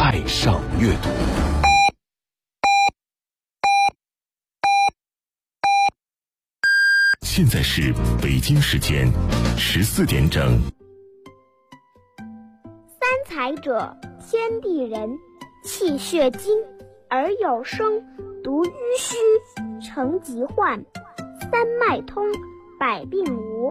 爱上阅读。现在是北京时间14点整。 三才者，天地人，气血精，而有声，独淤虚，成疾患，三脉通，百病无。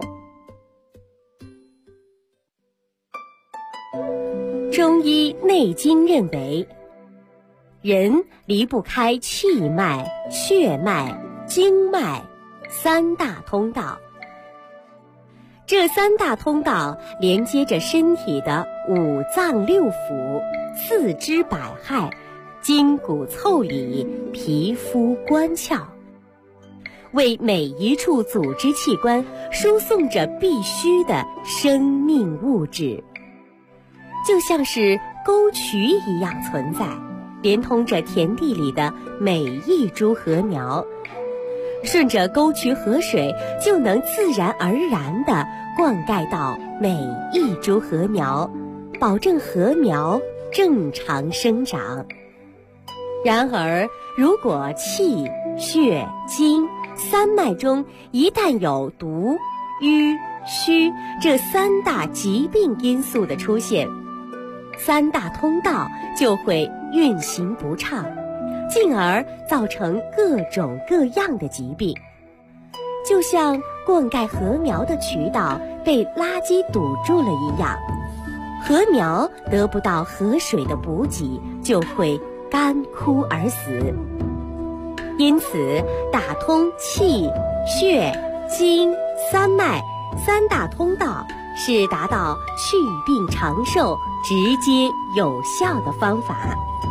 中医内经认为，人离不开气脉、血脉、经脉三大通道。这三大通道连接着身体的五脏六腑、四肢百骸、筋骨腠理、皮肤关窍，为每一处组织器官输送着必须的生命物质，就像是沟渠一样存在，连通着田地里的每一株禾苗。顺着沟渠河水，就能自然而然地灌溉到每一株禾苗，保证禾苗正常生长。然而，如果气、血、精三脉中一旦有毒、瘀、虚这三大疾病因素的出现，三大通道就会运行不畅，进而造成各种各样的疾病。就像灌溉禾苗的渠道被垃圾堵住了一样，禾苗得不到河水的补给，就会干枯而死。因此，打通气、血、精三脉三大通道是达到祛病长寿、直接有效的方法。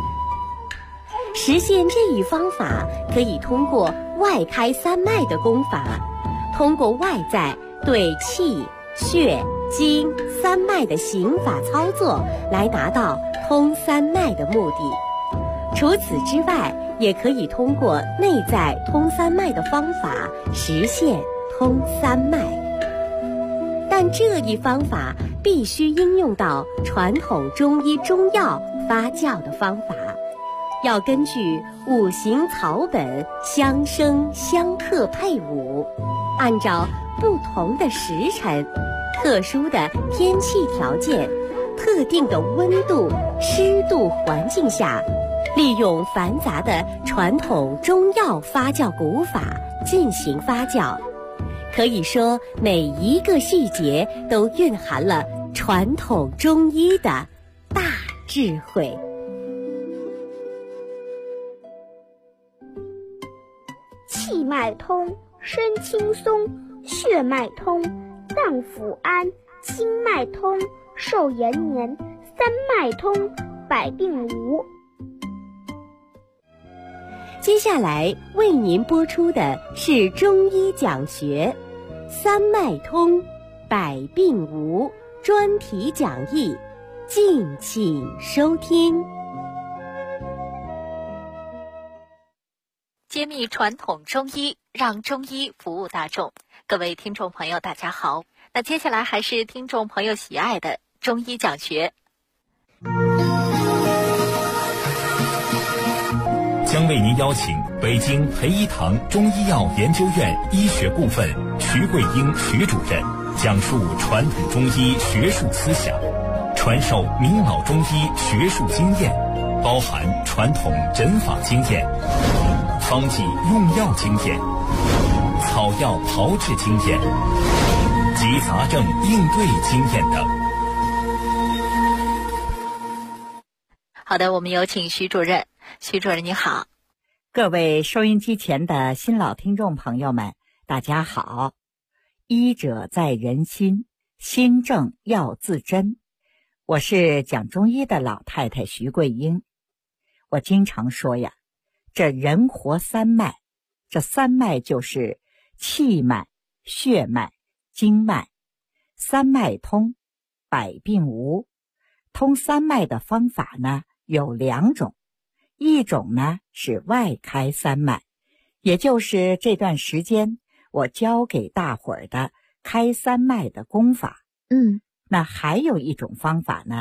实现这一方法，可以通过外开三脉的功法，通过外在对气、血、精三脉的行法操作来达到通三脉的目的。除此之外，也可以通过内在通三脉的方法实现通三脉。但这一方法必须应用到传统中医中药发酵的方法，要根据五行草本相生相克配伍，按照不同的时辰、特殊的天气条件、特定的温度、湿度环境下，利用繁杂的传统中药发酵古法进行发酵。可以说，每一个细节都蕴含了传统中医的大智慧。 气脉通，身轻松；血脉通，脏腑安；经脉通，寿延年；三脉通，百病无。 接下来为您播出的是中医讲学三脉通，百病无专题讲义，敬请收听。 揭秘传统中医，让中医服务大众。各位听众朋友大家好，那接下来还是听众朋友喜爱的中医讲学。 将为您邀请北京培一堂中医药研究院医学部分徐桂英徐主任讲述传统中医学术思想，传授名老中医学术经验，包含传统诊法经验、方剂用药经验、草药炮制经验及杂症应对经验等。 好的，我们有请徐主任。徐主任你好。 各位收音机前的新老听众朋友们，大家好。医者在人心，心正要自珍。我是讲中医的老太太徐桂英。我经常说呀，这人活三脉，这三脉就是气脉、血脉、经脉。三脉通，百病无。通三脉的方法呢有两种，一种呢是外开三脉，也就是这段时间我教给大伙儿的开三脉的功法。那还有一种方法呢，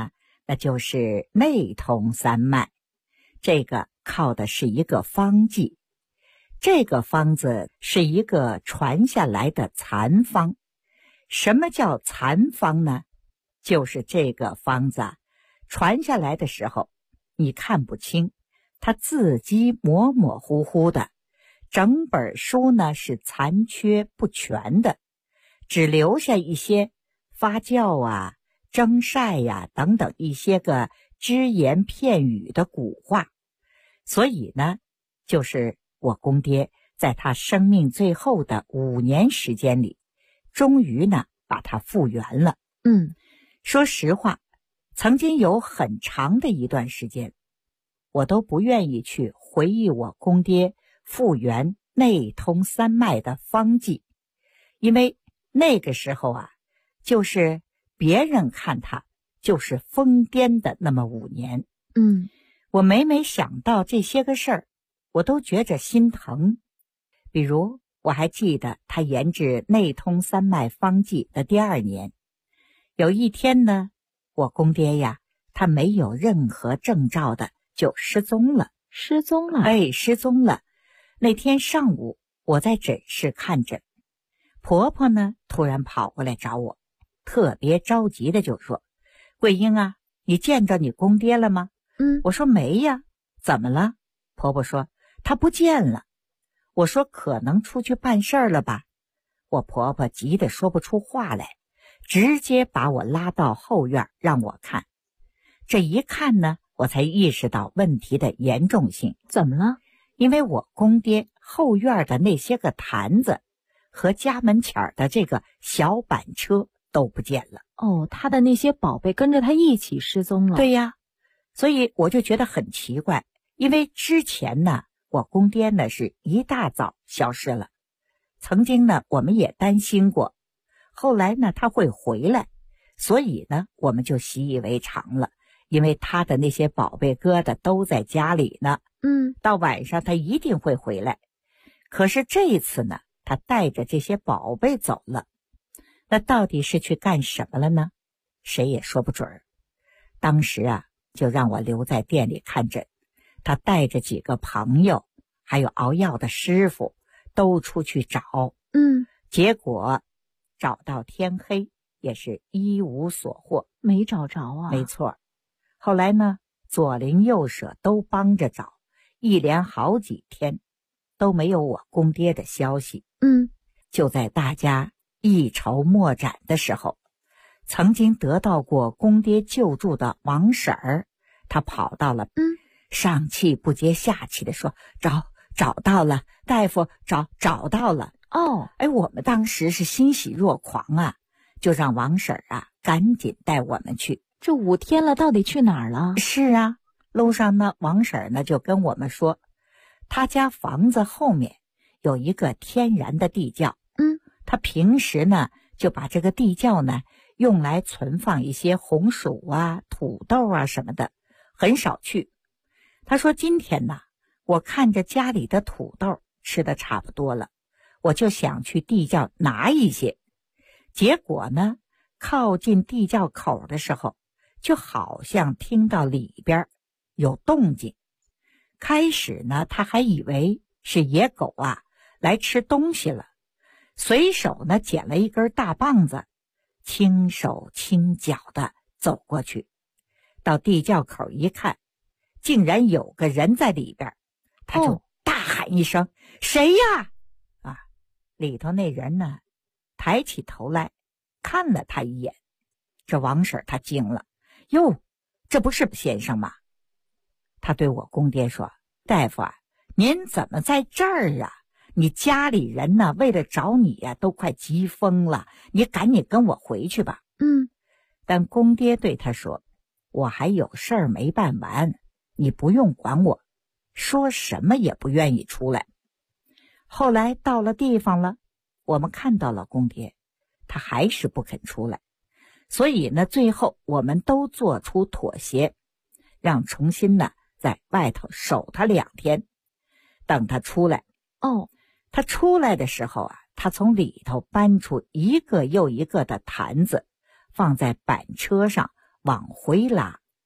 那就是内通三脉。这个靠的是一个方剂，这个方子是一个传下来的残方。什么叫残方呢？就是这个方子传下来的时候，你看不清，它字迹模模糊糊的，整本书呢是残缺不全的，只留下一些发酵啊、蒸晒呀等等一些个只言片语的古话。所以呢，就是我公爹在他生命最后的5年时间里，终于呢把它复原了。说实话，曾经有很长的一段时间，我都不愿意去回忆我公爹复原内通三脉的方剂，因为那个时候啊，就是别人看他就是疯癫的那么5年。我每想到这些个事儿，我都觉着心疼。比如我还记得他研制内通三脉方剂的第2年，有一天呢，我公爹呀，他没有任何征兆的就失踪了。失踪了。那天上午我在诊室看诊，婆婆呢突然跑过来找我，特别着急的就说：“桂英啊，你见着你公爹了吗？”我说没呀。怎么了？婆婆说他不见了。我说可能出去办事儿了吧。我婆婆急得说不出话来，直接把我拉到后院让我看。这一看呢，我才意识到问题的严重性。怎么了？因为我公爹后院的那些个坛子和家门前的这个小板车都不见了。 他的那些宝贝跟着他一起失踪了。 对呀，所以我就觉得很奇怪，因为之前呢，我公爹呢是一大早消失了，曾经呢我们也担心过，后来呢他会回来，所以呢我们就习以为常了，因为他的那些宝贝疙瘩都在家里呢，到晚上他一定会回来。可是这一次呢，他带着这些宝贝走了，那到底是去干什么了呢？谁也说不准。当时啊，就让我留在店里看诊，他带着几个朋友还有熬药的师傅都出去找，结果找到天黑，也是一无所获， 没找着啊。 没错。后来呢，左邻右舍都帮着找，一连好几天都没有我公爹的消息。就在大家一筹莫展的时候，曾经得到过公爹救助的王婶儿，她跑到了，上气不接下气的说：“找到了，大夫，找到了。”我们当时是欣喜若狂啊，就让王婶儿啊赶紧带我们去。 这5天了，到底去哪儿了？ 是啊，路上呢，王婶儿呢就跟我们说，他家房子后面有一个天然的地窖，他平时呢就把这个地窖呢用来存放一些红薯啊、土豆啊什么的，很少去。他说今天呢，我看着家里的土豆吃的差不多了，我就想去地窖拿一些。结果呢，靠近地窖口的时候，就好像听到里边有动静。开始呢，他还以为是野狗啊来吃东西了，随手呢捡了一根大棒子，轻手轻脚的走过去，到地窖口一看，竟然有个人在里边，他就大喊一声：“谁呀？”里头那人呢抬起头来看了他一眼。这王婶他惊了：“哟，这不是先生吗？”他对我公爹说：“大夫啊，您怎么在这儿啊？你家里人呢为了找你呀都快急疯了，你赶紧跟我回去吧。”但公爹对他说：“我还有事儿没办完，你不用管我。”说什么也不愿意出来。后来到了地方了，我们看到了公爹，他还是不肯出来。所以呢，最后我们都做出妥协，让重新呢在外头守他2天，等他出来。他出来的时候啊，他从里头搬出一个又一个的坛子，放在板车上往回拉。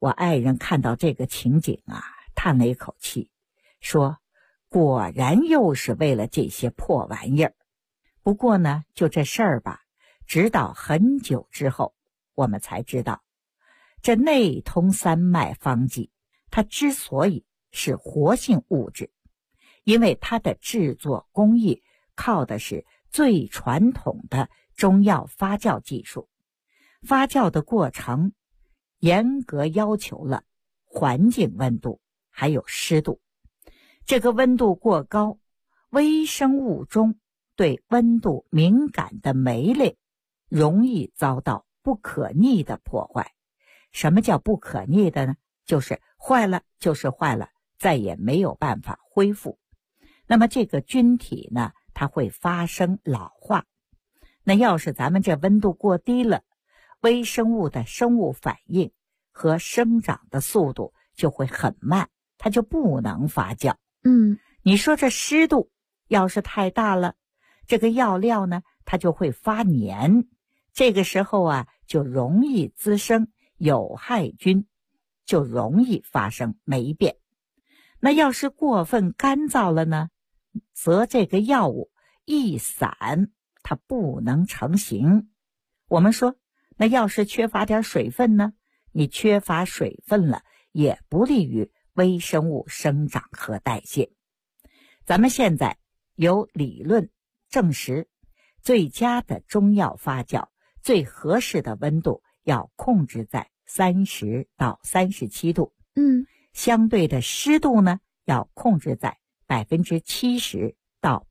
我爱人看到这个情景啊，叹了一口气，说果然又是为了这些破玩意儿。不过呢，就这事儿吧，直到很久之后，我们才知道，这内通三脉方剂，它之所以是活性物质，因为它的制作工艺靠的是最传统的中药发酵技术。发酵的过程严格要求了环境温度还有湿度。这个温度过高，微生物中对温度敏感的酶类容易遭到不可逆的破坏。什么叫不可逆的呢？就是坏了就是坏了，再也没有办法恢复。那么这个菌体呢，它会发生老化。那要是咱们这温度过低了，微生物的生物反应和生长的速度就会很慢，它就不能发酵。你说这湿度要是太大了，这个药料呢，它就会发黏，这个时候啊，就容易滋生有害菌，就容易发生霉变。那要是过分干燥了呢，则这个药物一散，它不能成型。我们说，那要是缺乏点水分呢，你缺乏水分了，也不利于微生物生长和代谢。咱们现在有理论证实，最佳的中药发酵最合适的温度要控制在30到37度。相对的湿度呢，要控制在70%到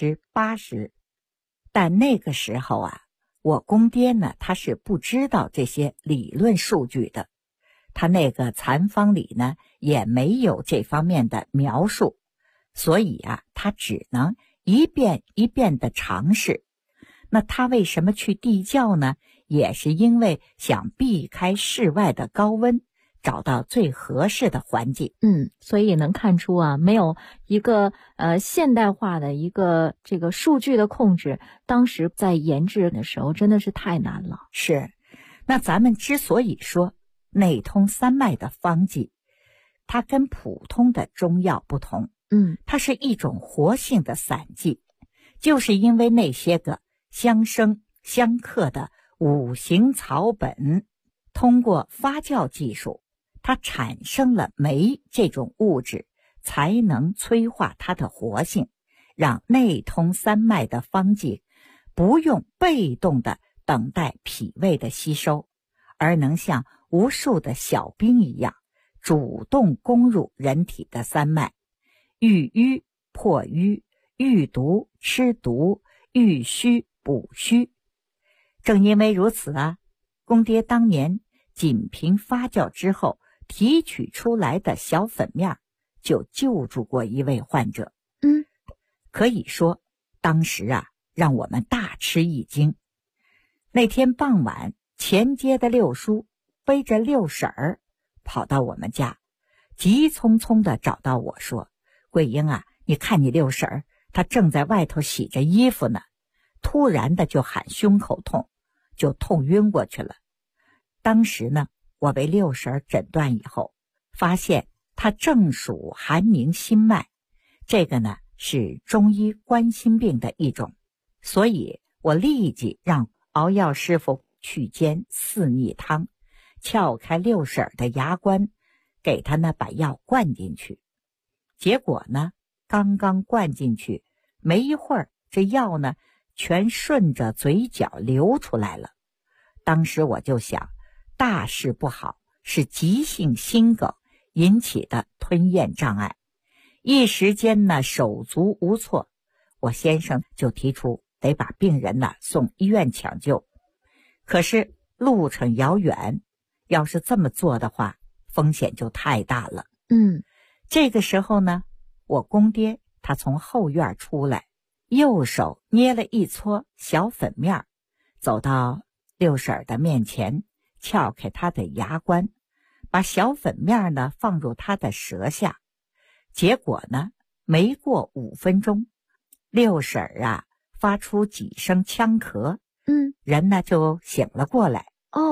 80%。但那个时候啊，我公爹呢，他是不知道这些理论数据的，他那个残方里呢，也没有这方面的描述，所以啊，他只能一遍一遍的尝试。那他为什么去地窖呢？也是因为想避开室外的高温，找到最合适的环境。 所以也能看出啊，没有一个现代化的一个这个数据的控制，当时在研制的时候真的是太难了。 是，那咱们之所以说内通三脉的方剂，它跟普通的中药不同，它是一种活性的散剂，就是因为那些个相生相克的五行草本，通过发酵技术，它产生了酶这种物质，才能催化它的活性，让内通三脉的方剂不用被动的等待脾胃的吸收，而能像无数的小兵一样，主动攻入人体的三脉，遇瘀破瘀，遇毒吃毒，遇虚补虚。正因为如此啊，公爹当年仅凭发酵之后提取出来的小粉面就救助过一位患者。可以说当时啊，让我们大吃一惊。那天傍晚，前街的六叔背着六婶儿跑到我们家，急匆匆地找到我说，桂英啊，你看你六婶儿，她正在外头洗着衣服呢，突然的就喊胸口痛，就痛晕过去了。当时呢，我被六婶儿诊断以后，发现她正属寒凝心脉，这个呢是中医冠心病的一种，所以我立即让熬药师傅去煎四逆汤，撬开六婶儿的牙关，给她呢把药灌进去。结果呢，刚刚灌进去没一会儿，这药呢全顺着嘴角流出来了。当时我就想，大事不好，是急性心梗引起的吞咽障碍。一时间呢手足无措，我先生就提出得把病人呢送医院抢救。可是路程遥远，要是这么做的话，风险就太大了。这个时候呢，我公爹他从后院出来，右手捏了一撮小粉面，走到六婶儿的面前，撬开她的牙关，把小粉面呢放入她的舌下。结果呢，没过5分钟，六婶儿啊发出几声呛咳，人呢就醒了过来。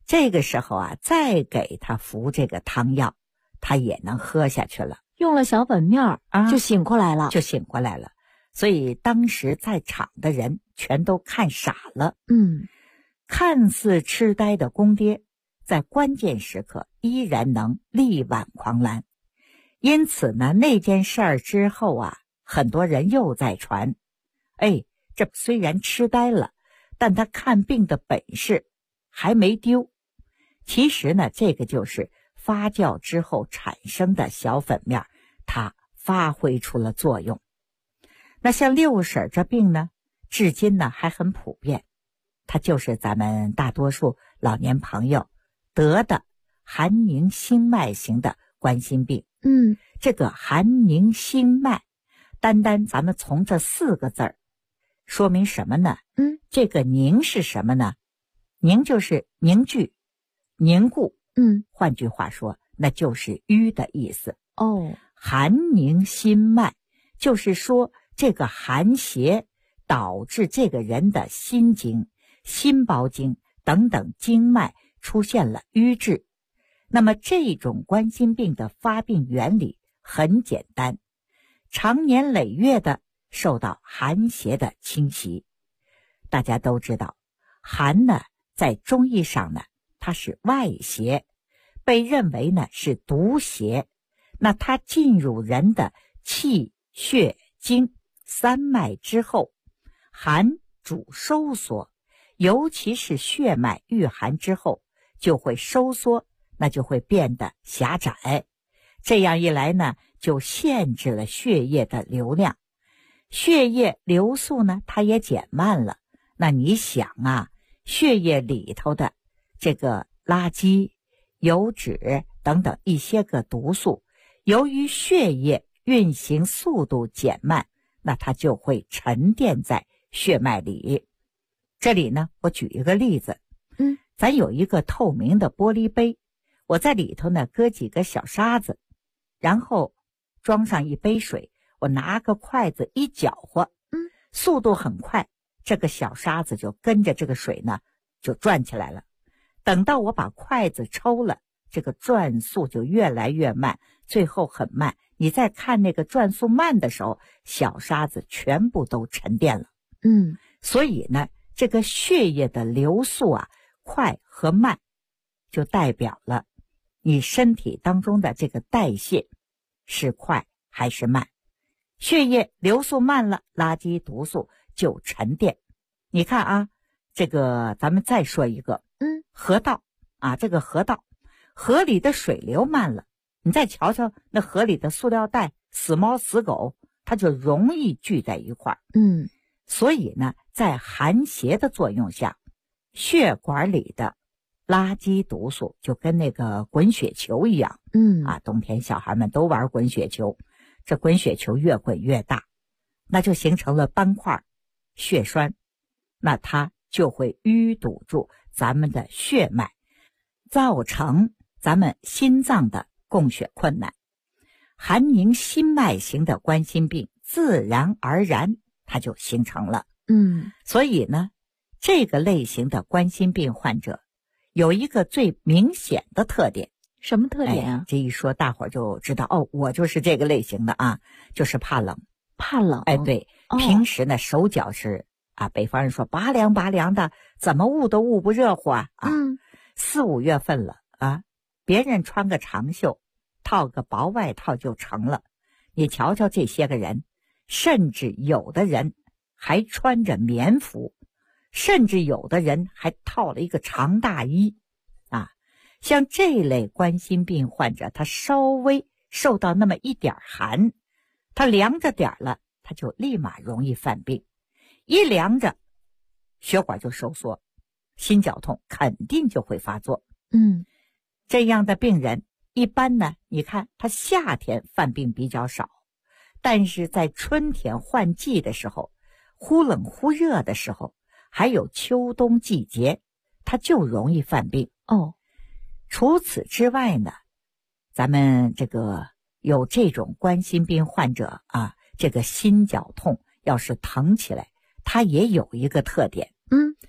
这个时候啊，再给他服这个汤药，他也能喝下去了。 用了小粉面就醒过来了， 所以当时在场的人全都看傻了。看似痴呆的公爹，在关键时刻依然能力挽狂澜。因此呢，那件事儿之后啊，很多人又在传，这虽然痴呆了，但他看病的本事还没丢。其实呢，这个就是发酵之后产生的小粉面，它发挥出了作用。那像六婶这病呢，至今呢还很普遍，它就是咱们大多数老年朋友得的寒凝心脉型的冠心病。这个寒凝心脉，单单咱们从这4个字儿说明什么呢？这个凝是什么呢？凝就是凝聚、凝固。换句话说，那就是瘀的意思。寒凝心脉，就是说这个寒邪导致这个人的心经、心包经等等经脉出现了瘀滞。那么这种冠心病的发病原理很简单，长年累月的受到寒邪的侵袭。大家都知道，寒呢在中医上呢，它是外邪，被认为呢是毒邪。那它进入人的气、血、经3脉之后，寒主收缩，尤其是血脉遇寒之后就会收缩，那就会变得狭窄。这样一来呢，就限制了血液的流量，血液流速呢它也减慢了。那你想啊，血液里头的这个垃圾、油脂等等一些个毒素，由于血液运行速度减慢，那它就会沉淀在血脉里。这里呢，我举一个例子。咱有一个透明的玻璃杯，我在里头呢搁几个小沙子，然后装上一杯水，我拿个筷子一搅和，速度很快，这个小沙子就跟着这个水呢就转起来了。等到我把筷子抽了，这个转速就越来越慢，最后很慢。你再看那个转速慢的时候，小沙子全部都沉淀了。所以呢，这个血液的流速啊，快和慢就代表了你身体当中的这个代谢是快还是慢。血液流速慢了，垃圾毒素就沉淀。你看啊，这个咱们再说一个，河道啊，这个河道，河里的水流慢了，你再瞧瞧那河里的塑料袋，死猫死狗，它就容易聚在一块儿。所以呢，在寒邪的作用下，血管里的垃圾毒素就跟那个滚雪球一样。冬天小孩们都玩滚雪球，这滚雪球越滚越大，那就形成了斑块、血栓，那它就会淤堵住咱们的血脉，造成咱们心脏的供血困难。寒凝心脉型的冠心病自然而然它就形成了。所以呢，这个类型的冠心病患者有一个最明显的特点。 什么特点啊？ 这一说大伙儿就知道，我就是这个类型的啊，就是怕冷。 怕冷？ 对，平时呢手脚是北方人说拔凉拔凉的，怎么捂都捂不热乎啊。4、5月份了啊，别人穿个长袖，套个薄外套就成了。你瞧瞧这些个人，甚至有的人还穿着棉服，甚至有的人还套了一个长大衣啊。像这类冠心病患者，他稍微受到那么一点寒，他凉着点了，他就立马容易犯病。一凉着，血管就收缩，心绞痛肯定就会发作。这样的病人一般呢，你看他夏天犯病比较少，但是在春天换季的时候，忽冷忽热的时候，还有秋冬季节，他就容易犯病。除此之外呢，咱们这个有这种冠心病患者啊，这个心绞痛要是疼起来，它也有一个特点。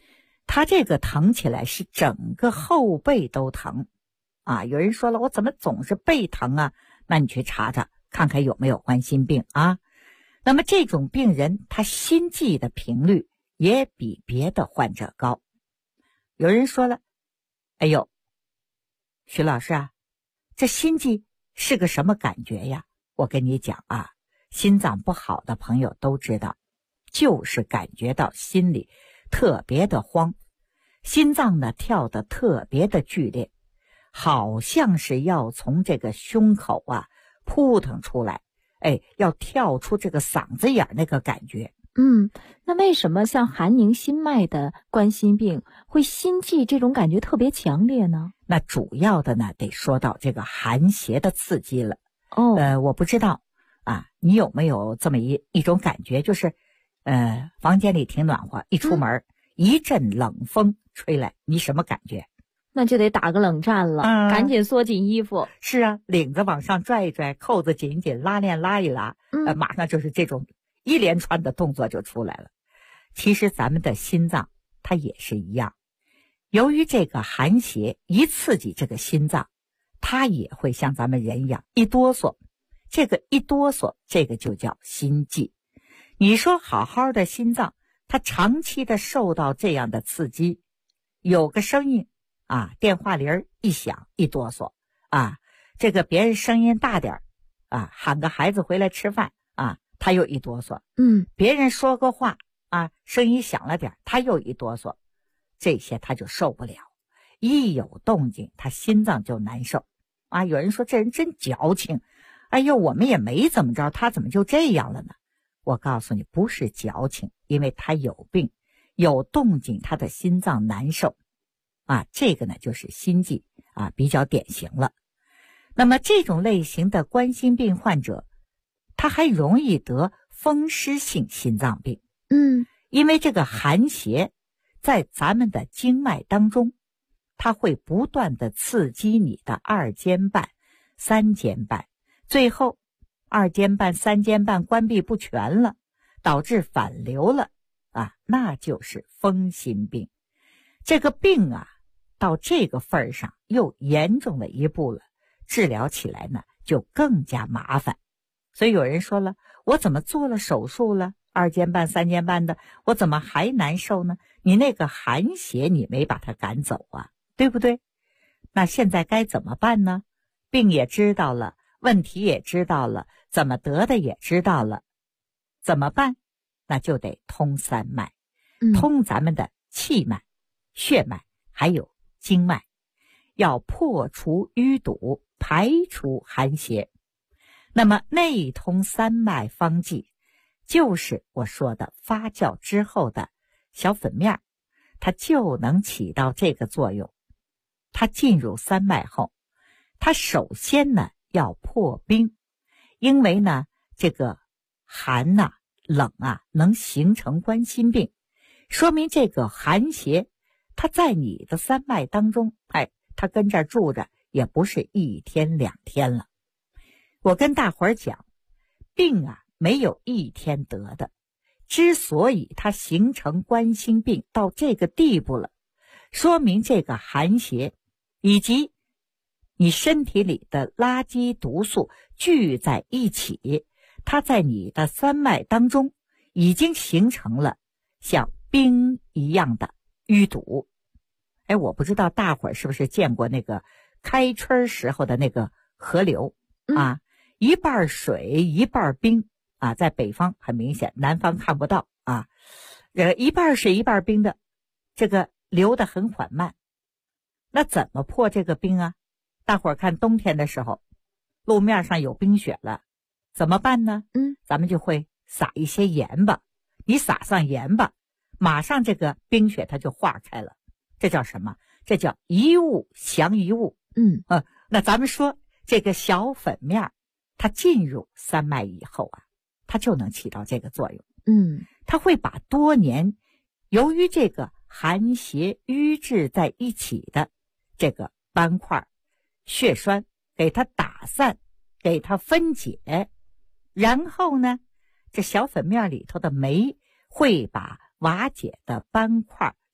它这个疼起来是整个后背都疼啊。有人说了，我怎么总是背疼啊？那你去查查看看有没有冠心病啊。那么这种病人他心悸的频率也比别的患者高。有人说了，哎呦，徐老师啊，这心悸是个什么感觉呀？我跟你讲啊，心脏不好的朋友都知道，就是感觉到心里特别的慌，心脏呢跳得特别的剧烈，好像是要从这个胸口啊扑腾出来，要跳出这个嗓子眼那个感觉。 那为什么像韩宁心脉的冠心病会心悸这种感觉特别强烈呢？ 那主要的呢得说到这个寒邪的刺激了。我不知道啊，你有没有这么一种感觉，就是房间里挺暖和，一出门一阵冷风吹来，你什么感觉？ 那就得打个冷战了，赶紧缩紧衣服。 是啊，领子往上拽一拽，扣子紧紧，拉链拉一拉，马上就是这种一连串的动作就出来了。其实咱们的心脏它也是一样，由于这个寒邪一刺激这个心脏，它也会像咱们人一样一哆嗦，这个一哆嗦，这个就叫心悸。你说好好的心脏，它长期的受到这样的刺激，有个声音啊，电话铃一响一哆嗦啊，这个别人声音大点啊，喊个孩子回来吃饭啊，他又一哆嗦。别人说个话啊，声音响了点，他又一哆嗦，这些他就受不了，一有动静他心脏就难受啊。有人说这人真矫情，哎呦，我们也没怎么着，他怎么就这样了呢？我告诉你，不是矫情，因为他有病，有动静，他的心脏难受啊。这个呢就是心悸啊，比较典型了。那么这种类型的冠心病患者，他还容易得风湿性心脏病。因为这个寒邪在咱们的经脉当中，它会不断的刺激你的二尖瓣、三尖瓣，最后二尖瓣、三尖瓣关闭不全了，导致反流了啊，那就是风心病。这个病啊，到这个份儿上又严重了一步了，治疗起来呢就更加麻烦。所以有人说了，我怎么做了手术了，二尖瓣、三尖瓣的，我怎么还难受呢？你那个寒邪你没把它赶走啊，对不对？那现在该怎么办呢？病也知道了，问题也知道了，怎么得的也知道了，怎么办？那就得通三脉，通咱们的气脉、血脉还有经脉，要破除淤堵，排除寒邪。那么内通三脉方剂，就是我说的发酵之后的小粉面，它就能起到这个作用。它进入三脉后，它首先呢要破冰，因为呢这个寒啊、冷啊能形成冠心病，说明这个寒邪它在你的三脉当中，它跟这儿住着也不是一天两天了。我跟大伙儿讲，病啊没有一天得的，之所以它形成冠心病到这个地步了，说明这个寒邪以及你身体里的垃圾毒素聚在一起，它在你的三脉当中已经形成了像冰一样的淤堵。我不知道大伙儿是不是见过那个开春时候的那个河流啊，一半水一半冰啊，在北方很明显，南方看不到啊。一半水一半冰的，这个流得很缓慢。那怎么破这个冰啊？大伙儿看冬天的时候，路面上有冰雪了，怎么办呢？咱们就会撒一些盐吧。你撒上盐吧，马上这个冰雪它就化开了。这叫什么？这叫一物降一物。那咱们说这个小粉面，它进入三脉以后啊，它就能起到这个作用。它会把多年由于这个寒邪瘀滞在一起的这个斑块、血栓给它打散，给它分解，然后呢，这小粉面里头的酶会把瓦解的斑块、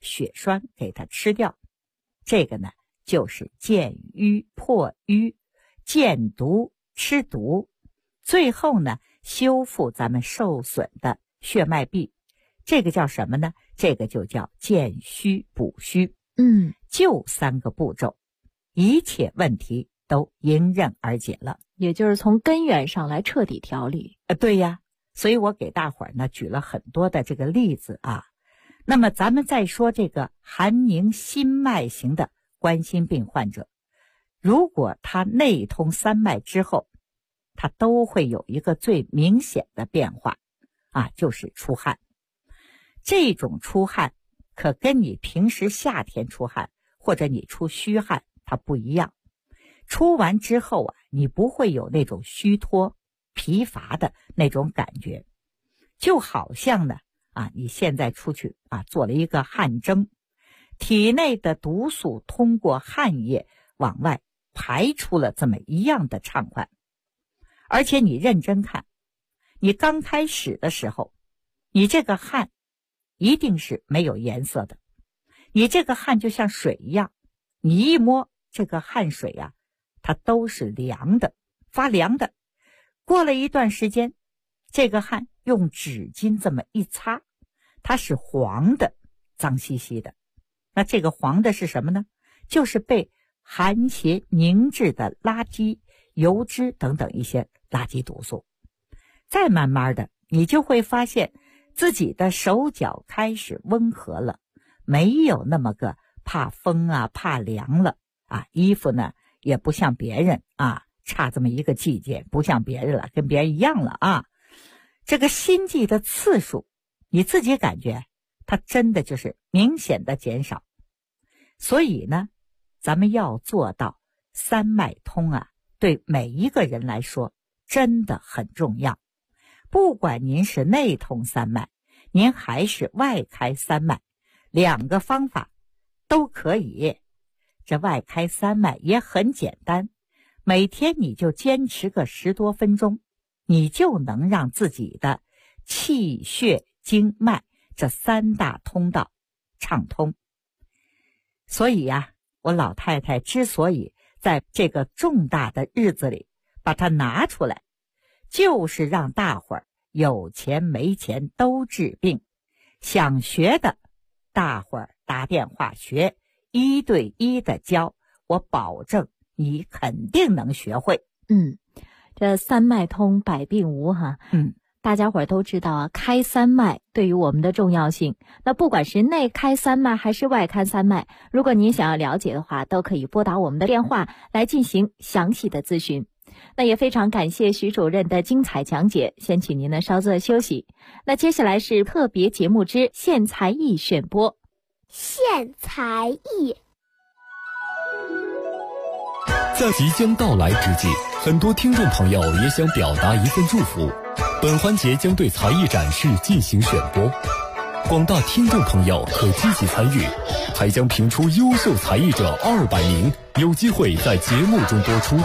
血栓给它吃掉。这个呢就是健瘀破瘀，健毒吃毒，最后呢修复咱们受损的血脉壁。这个叫什么呢？这个就叫健虚补虚。就3个步骤，一切问题都迎刃而解了， 也就是从根源上来彻底调理。 对呀，所以我给大伙儿呢举了很多的这个例子啊。那么咱们再说这个寒凝心脉型的冠心病患者，如果他内通三脉之后，他都会有一个最明显的变化啊，就是出汗。这种出汗可跟你平时夏天出汗或者你出虚汗它不一样。出完之后啊，你不会有那种虚脱疲乏的那种感觉，就好像呢你现在出去做了一个汗蒸，体内的毒素通过汗液往外排出了这么一样的畅快。而且你认真看，你刚开始的时候，你这个汗一定是没有颜色的，你这个汗就像水一样，你一摸这个汗水啊，它都是凉的，发凉的。过了一段时间，这个汗用纸巾这么一擦，它是黄的，脏兮兮的。那这个黄的是什么呢？就是被寒邪凝滞的垃圾、油脂等等一些垃圾毒素。再慢慢的，你就会发现自己的手脚开始温和了，没有那么个怕风怕凉了衣服呢也不像别人差这么一个季节，不像别人了，跟别人一样了这个心悸的次数，你自己感觉它真的就是明显的减少。所以呢，咱们要做到三脉通对每一个人来说真的很重要。不管您是内通三脉，您还是外开三脉，2个方法都可以。这外开三脉也很简单，每天你就坚持个10多分钟，你就能让自己的气血经脉这3大通道畅通。所以我老太太之所以在这个重大的日子里把它拿出来，就是让大伙儿有钱没钱都治病。想学的大伙儿打电话学，1对1的教，我保证你肯定能学会。 这三脉通百病无大家伙儿都知道开三脉对于我们的重要性。那不管是内开三脉还是外开三脉，如果您想要了解的话，都可以拨打我们的电话来进行详细的咨询。那也非常感谢徐主任的精彩讲解，先请您呢稍作休息。那接下来是特别节目之献才艺选播。 献才艺。 在即将到来之际，很多听众朋友也想表达一份祝福。本环节将对才艺展示进行选播，广大听众朋友可积极参与，还将评出优秀才艺者200名，有机会在节目中播出。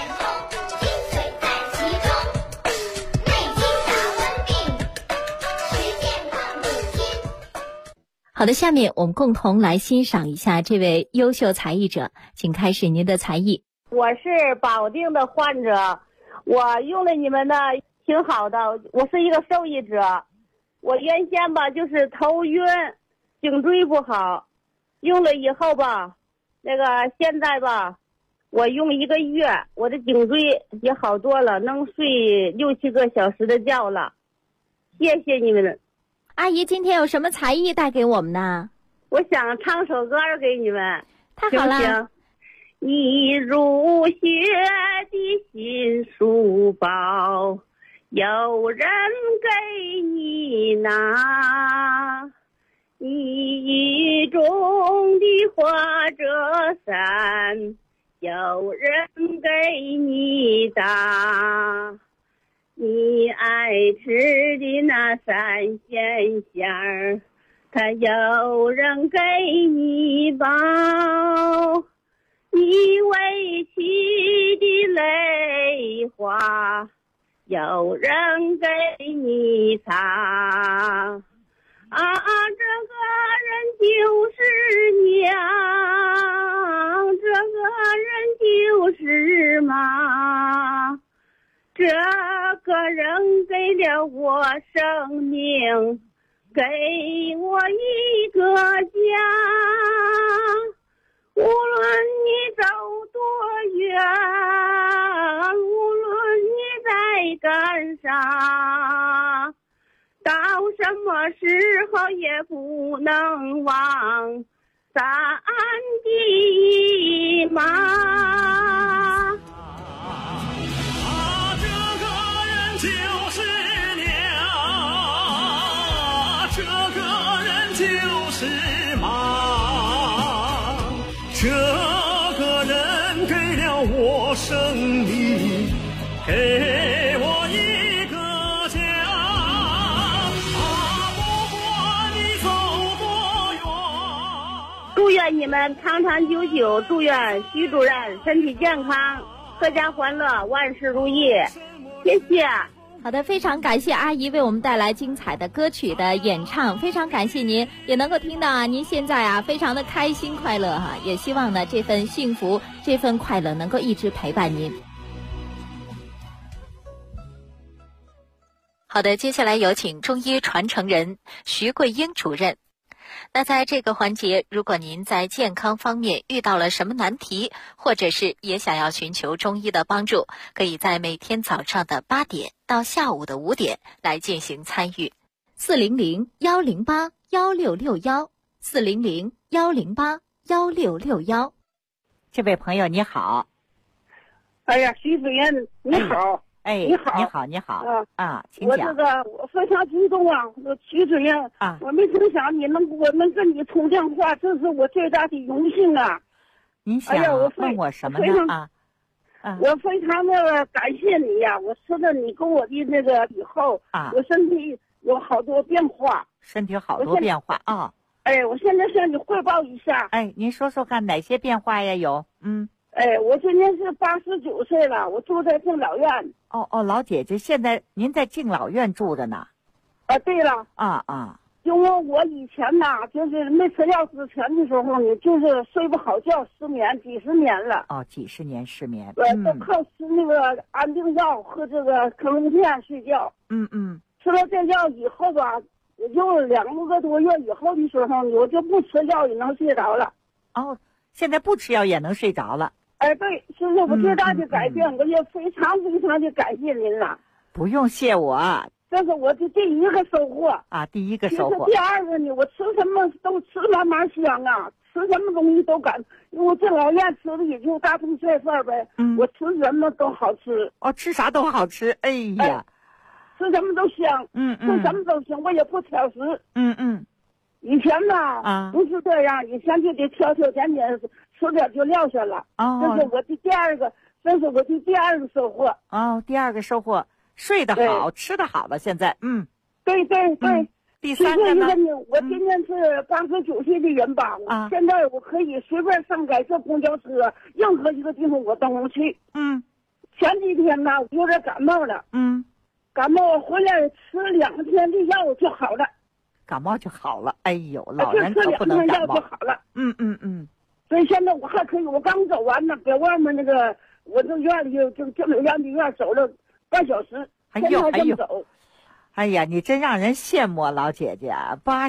好的，下面我们共同来欣赏一下这位优秀才艺者，请开始您的才艺。 我是保定的患者，我用了你们的挺好的，我是一个受益者。我原先就是头晕，颈椎不好，用了以后现在我用1个月，我的颈椎也好多了，能睡6、7个小时的觉了。谢谢你们。 阿姨今天有什么才艺带给我们呢？ 我想唱首歌给你们。 太好了。 行不行？你入学的新书包，有人给你拿，你雨中的花折伞，有人给你打，你爱吃的那3鲜馅儿，它有人给你包，你委屈的泪花，有人给你擦， 这个人就是娘，这个人就是妈，这个人给了我生命，给我一个家。无论你走多远，无论你在干啥，到什么时候也不能忘咱的妈。 这个人就是娘，这个人就是妈，这个人给了我生命，给我一个家。不管你走多远。 祝愿你们长长久久，祝愿徐主任身体健康，阖家欢乐，万事如意。谢谢。 好的，非常感谢阿姨为我们带来精彩的歌曲的演唱，非常感谢您，也能够听到啊，您现在啊非常的开心快乐哈，也希望呢这份幸福、这份快乐能够一直陪伴您。 好的，接下来有请中医传承人徐桂英主任。那在这个环节，如果您在健康方面遇到了什么难题，或者是也想要寻求中医的帮助，可以在每天早上的8点到下午的5点来进行参与。 400-108-1661，400-108-1661。 这位朋友你好。 哎呀，徐主任你好。 你好，你好，请讲。 我非常激动啊！徐主任我没曾想我能跟你通电话，这是我最大的荣幸啊！ 您想问我什么呢？ 我非常的感谢你呀！我吃了你跟我的那个以后，我身体有好多变化。 身体有好多变化啊！ 我现在向你汇报一下。 您说说看哪些变化呀？有我今年是89岁了，我住在敬老院。 老姐姐，现在您在敬老院住着呢？ 对了。因为我以前呐，就是没吃药之前的时候呢，就是睡不好觉，失眠几十年了。 几十年失眠。 都靠吃那个安定药和这个克隆片睡觉。吃了这药以后吧，也就2个多月以后的时候，我就不吃药也能睡着了。 现在不吃药也能睡着了。 对，这是我最大的改变，我也非常非常的感谢您了。 不用谢我， 这是我的第一个收获第一个收获。 第二个呢，我吃什么都吃慢慢香啊，吃什么东西都敢，因为我敬老院吃的也就大同小菜呗。我吃什么都好吃。 吃啥都好吃，哎呀， 吃什么都香。吃什么都行，我也不挑食。以前呢，不是这样，以前就得挑拣拣，吃点就撂下了。这是我的第二个收获。 第二个收获，睡得好，吃得好了。现在， 对。 第三个呢？ 我今年是89岁的人吧，现在我可以随便上街坐公交车，任何一个地方我都能去。前几天呢，我有点感冒了。感冒回来吃2天的药就好了。 感冒就好了，哎呦，老人可不能感冒。 就好了。 所以现在我还可以，我刚走完呢，在外面那个我这院里就敬老院的院走了半小时，现在还走。 哎呀，你真让人羡慕啊，老姐姐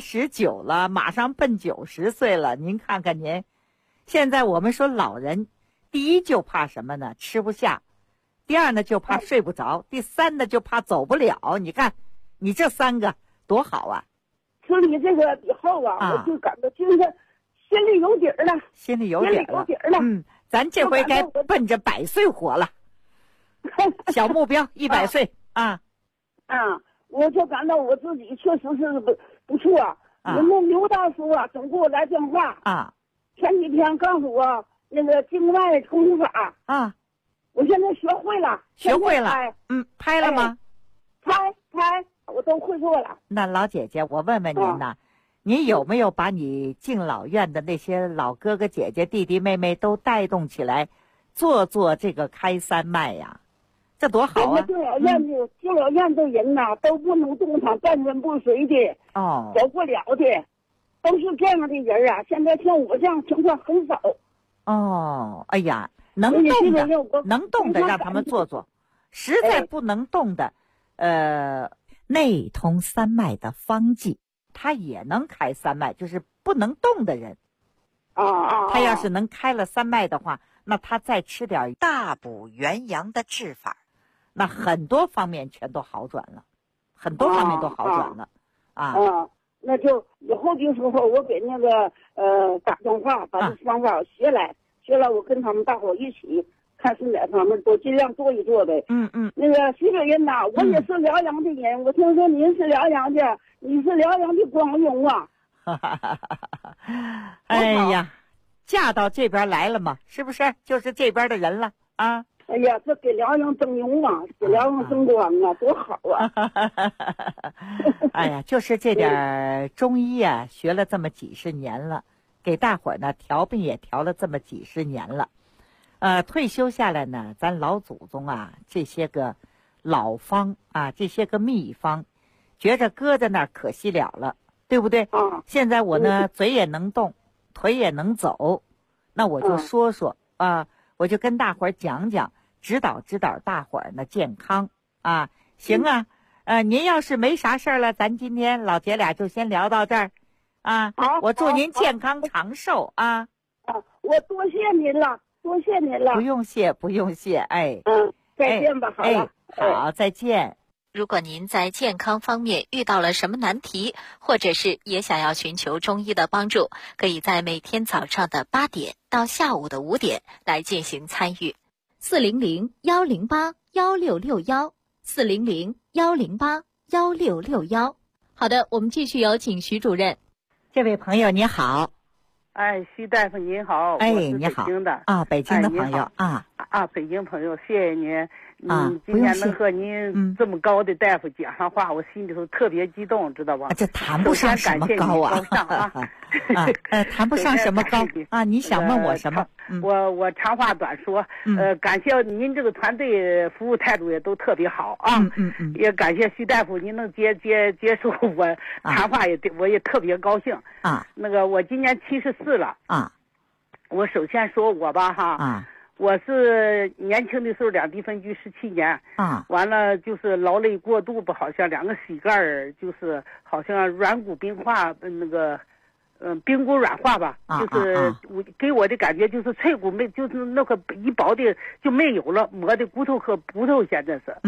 ，89了，马上奔90岁了。您看看您，现在我们说老人，第一就怕什么呢？吃不下，第二呢就怕睡不着，第三呢就怕走不了。你看，你这3个多好啊！ 吃你这个以后我就感到就是心里有底儿了， 心里有底儿了。咱这回该奔着100岁活了，小目标100岁我就感到我自己确实是不错。刘大叔总给我来电话前几天告诉我那个静脉冲法我现在学会了。 拍了吗？ 拍。我都会做了。 那老姐姐，我问问您呐，您有没有把你敬老院的那些老哥哥姐姐弟弟妹妹都带动起来，做这个开3脉呀？ 这多好啊！ 敬老院的人呐，都不能动弹，半身不遂的，走不了的，都是这样的人啊。现在像我这样情况很少。 哎呀，能动的让他们做做，实在不能动的，内通三脉的方剂，他也能开三脉，就是不能动的人。他要是能开了三脉的话，那他再吃点大补元阳的治法，那很多方面全都好转了，很多方面都好转了。 那就以后的时候，我给那个打电话把这方法学来，我跟他们大伙一起看是哪方面都尽量做一做呗。那个徐主任呐，我也是辽阳的人，我听说您是辽阳的，你是辽阳的光荣啊。 哎呀，嫁到这边来了嘛，是不是就是这边的人了啊？ 哎呀，这给辽阳增荣啊，给辽阳增光啊，多好啊！ 哎呀，就是这点中医啊，学了这么几十年了，给大伙儿呢调病也调了这么几十年了。退休下来呢，咱老祖宗啊，这些个老方啊，这些个秘方，觉着搁在那儿可惜了，对不对？现在我呢，嘴也能动，腿也能走，那我就说说我就跟大伙儿讲讲，指导大伙儿呢健康啊。行啊，您要是没啥事儿了，咱今天老姐俩就先聊到这儿啊。我祝您健康长寿啊。 我多谢您了。 不用谢，哎。 再见吧，好了。 好，再见。 如果您在健康方面遇到了什么难题，或者是也想要寻求中医的帮助，可以在每天早上的8点到下午的5点来进行参与。 400-108-1661，400-108-1661。好的，我们继续有请徐主任。 这位朋友你好。 徐大夫您好。 你好。北京的朋友北京朋友，谢谢您。今天能和您这么高的大夫讲上话，我心里头特别激动，知道吧？ 这谈不上什么高啊，谈不上什么高啊。你想问我什么？ 我长话短说。感谢您这个团队服务态度也都特别好啊。也感谢徐大夫您能接受我谈话，我也特别高兴啊。那个我今年74了啊。我首先说我吧我是年轻的时候两地分居17年完了就是劳累过度吧，好像2个膝盖就是好像软骨冰化，那个髌骨软化吧，就是给我的感觉就是脆骨没，就是那个一薄的就没有了，磨的骨头和骨头现在是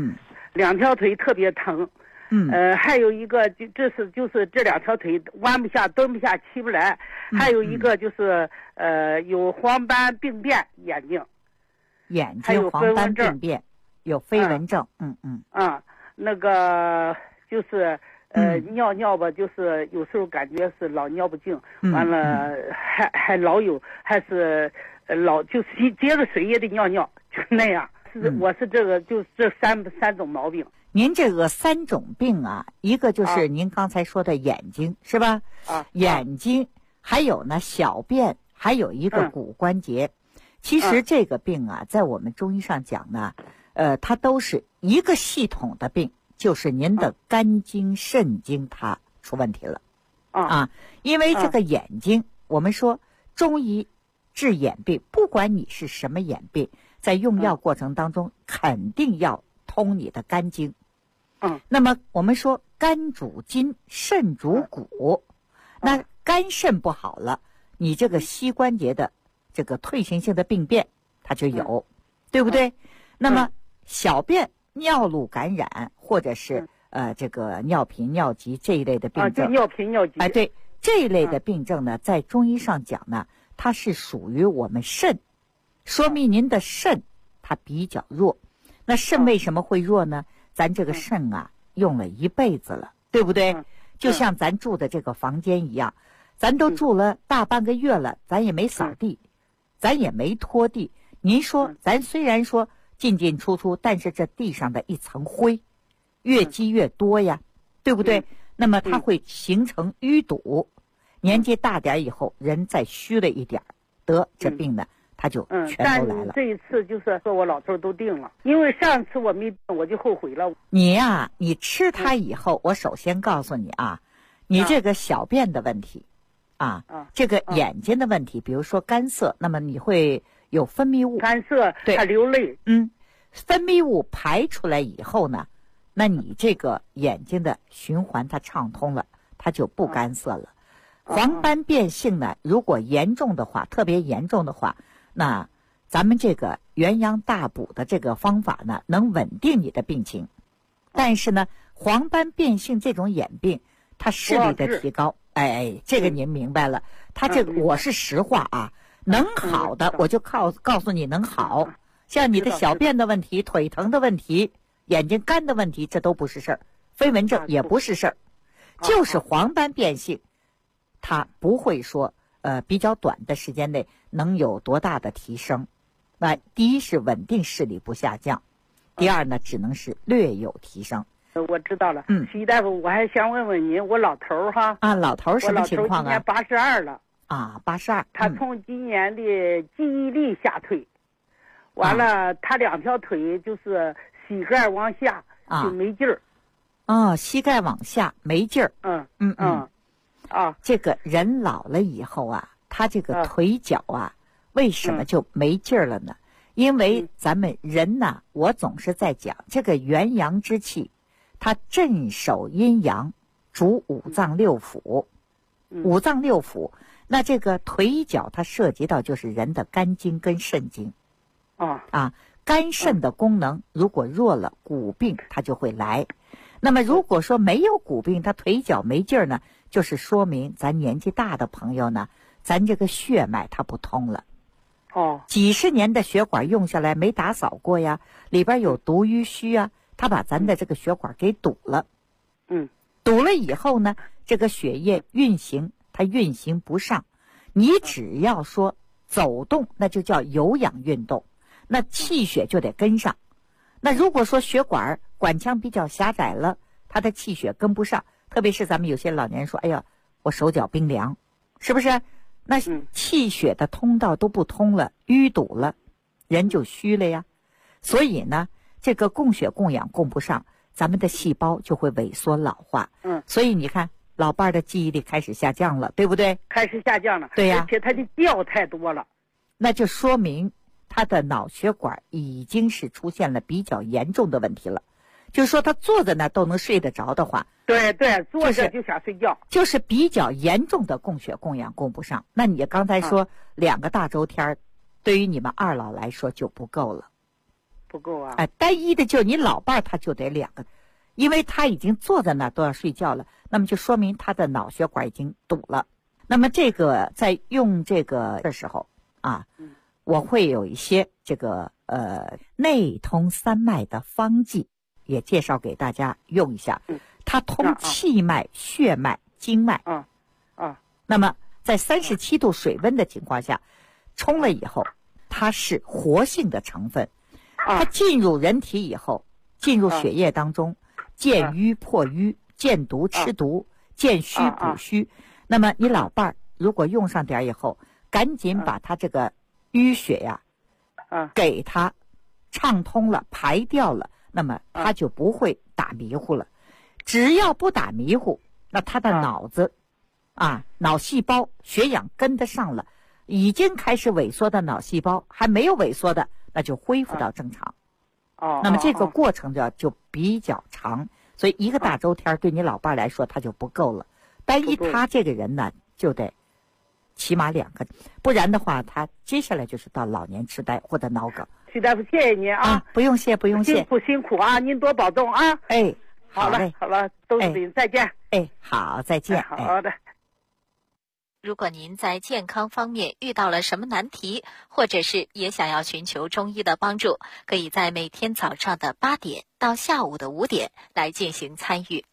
2条腿特别疼。还有一个就是这2条腿弯不下、蹲不下、起不来，还有一个就是有黄斑病变，眼睛黄斑病变，有飞蚊症， 那个就是尿吧，就是有时候感觉是老尿不尽，完了还老有，还是就是接着水也得尿，就那样。我是这个就这三种毛病。 您这个3种病啊，一个就是您刚才说的眼睛，是吧？眼睛，还有呢小便，还有一个骨关节。其实这个病啊，在我们中医上讲呢，它都是一个系统的病，就是您的肝经、肾经它出问题了因为这个眼睛，我们说中医治眼病，不管你是什么眼病，在用药过程当中肯定要通你的肝经。那么我们说肝主筋，肾主骨，那肝肾不好了，你这个膝关节的这个退行性的病变它就有，对不对？那么小便尿路感染，或者是这个尿频尿急这一类的病症， 就尿频尿急。 对，这一类的病症呢，在中医上讲呢，它是属于我们肾，说明您的肾它比较弱。那肾为什么会弱呢？咱这个肾啊，用了一辈子了，对不对？就像咱住的这个房间一样，咱都住了大半个月了，咱也没扫地，咱也没拖地。您说，咱虽然说进进出出，但是这地上的一层灰，越积越多呀，对不对？那么它会形成淤堵。年纪大点以后，人再虚了一点，得这病呢， 它就全都来了。 但这一次就是说我老头都定了，因为上次我没定，我就后悔了。 你呀，你吃它以后，我首先告诉你啊，你这个小便的问题，这个眼睛的问题，比如说干涩，那么你会有分泌物， 干涩， 对， 还流泪， 分泌物排出来以后呢，那你这个眼睛的循环它畅通了，它就不干涩了。黄斑变性呢，如果严重的话，特别严重的话，那咱们这个元阳大补的这个方法呢，能稳定你的病情。但是呢，黄斑变性这种眼病，它视力的提高，这个您明白了。它这个我是实话啊，能好的我就告诉你能好。像你的小便的问题、腿疼的问题、眼睛干的问题，这都不是事儿，飞蚊症也不是事儿，就是黄斑变性。它不会说比较短的时间内能有多大的提升。那第一是稳定视力不下降，第二呢只能是略有提升。 我知道了。徐大夫，我还想问问您，我老头哈老头什么情况啊？ 我老头今年82了 82。 他从今年的记忆力下退，完了他两条腿就是膝盖往下就没劲儿。 膝盖往下没劲儿。这个人老了以后啊，他这个腿脚啊，为什么就没劲儿了呢？因为咱们人呐，我总是在讲这个元阳之气，它镇守阴阳，主五脏六腑。五脏六腑，那这个腿脚它涉及到就是人的肝经跟肾经。肝肾的功能如果弱了，骨病它就会来。那么如果说没有骨病，他腿脚没劲儿呢，就是说明咱年纪大的朋友呢，咱这个血脉它不通了。几十年的血管用下来没打扫过呀，里边有毒淤虚啊，它把咱的这个血管给堵了。堵了以后呢，这个血液它运行不上。你只要说走动，那就叫有氧运动，那气血就得跟上。那如果说血管腔比较狭窄了，它的气血跟不上，特别是咱们有些老年人说，哎呀，我手脚冰凉，是不是？那气血的通道都不通了，淤堵了，人就虚了呀。所以呢，这个供血供氧供不上，咱们的细胞就会萎缩老化。所以你看老伴儿的记忆力开始下降了，对不对？ 开始下降了。 对呀。 而且他的觉太多了， 那就说明他的脑血管已经是出现了比较严重的问题了。就是说他坐在那都能睡得着的话， 对，坐着就想睡觉， 就是比较严重的供血供氧供不上。那你刚才说2个大周天，对于你们二老来说就不够了。 不够啊。 单一的就你老伴他就得2个，因为他已经坐在那都要睡觉了，那么就说明他的脑血管已经堵了。那么这个在用这个的时候我会有一些这个内通三脉的方剂也介绍给大家用一下。它通气脉、血脉、经脉。那么在37度水温的情况下冲了以后，它是活性的成分，它进入人体以后，进入血液当中，见瘀破瘀，见毒吃毒，见虚补虚。那么你老伴儿如果用上点以后，赶紧把他这个淤血呀给他畅通了，排掉了，那么他就不会打迷糊了。只要不打迷糊，那他的脑子脑细胞血氧跟得上了，已经开始萎缩的脑细胞还没有萎缩的，那就恢复到正常。那么这个过程就比较长，所以1个大周天对你老伴来说他就不够了。单一他这个人呢，就得起码2个，不然的话他接下来就是到老年痴呆或者脑梗。 徐大夫，谢谢您不用谢不用谢， 辛苦啊，您多保重啊。好了，都是您，再见。 好，再见。 好的。 如果您在健康方面遇到了什么难题，或者是也想要寻求中医的帮助，可以在每天早上的8点到下午的5点来进行参与。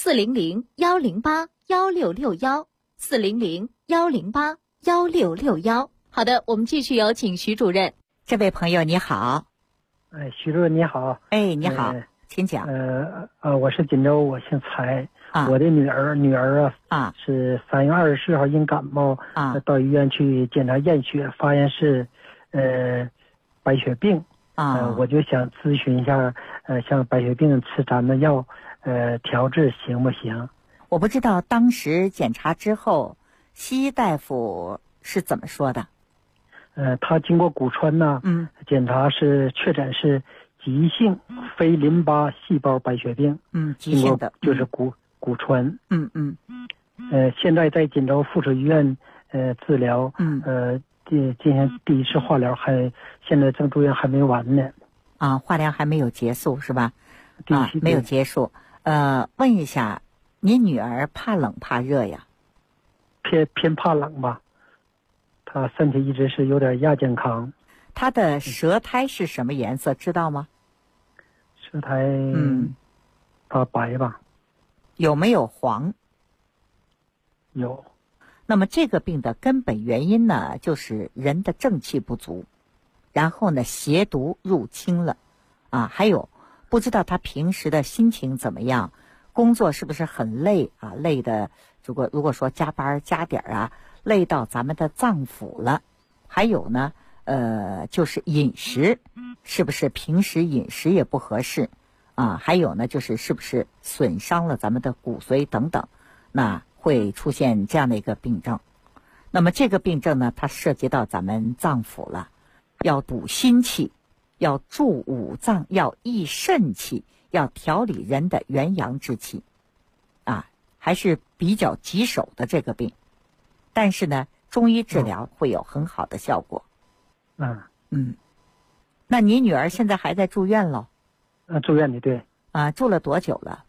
400-108-1661，400-108-1661。好的，我们继续有请徐主任。 这位朋友你好。 徐主任你好。 你好，请讲。 我是锦州，我姓柴。我的女儿是3月24号因感冒到医院去检查验血，发现是白血病我就想咨询一下，像白血病吃咱们药调治行不行？ 我不知道当时检查之后，西医大夫是怎么说的？ 他经过骨穿呢，检查是确诊是急性非淋巴细胞白血病， 急性的就是骨穿，现在在锦州附属医院治疗，进行第一次化疗，现在正住院，还没完呢。 化疗还没有结束是吧？没有结束。问一下，你女儿怕冷怕热呀？ 偏怕冷吧。她身体一直是有点亚健康。 她的舌苔是什么颜色知道吗？ 舌苔发白吧。 有没有黄？ 有。 那么这个病的根本原因呢，就是人的正气不足，然后呢邪毒入侵了，还有不知道他平时的心情怎么样，工作是不是很累啊？累的如果说加班加点累到咱们的脏腑了。还有呢就是饮食是不是平时饮食也不合适还有呢是不是损伤了咱们的骨髓等等，那会出现这样的一个病症。那么这个病症呢，它涉及到咱们脏腑了，要补心气，要助五脏，要益肾气，要调理人的元阳之气还是比较棘手的这个病。但是呢中医治疗会有很好的效果。那你女儿现在还在住院喽？ 住院的，对。 住了多久了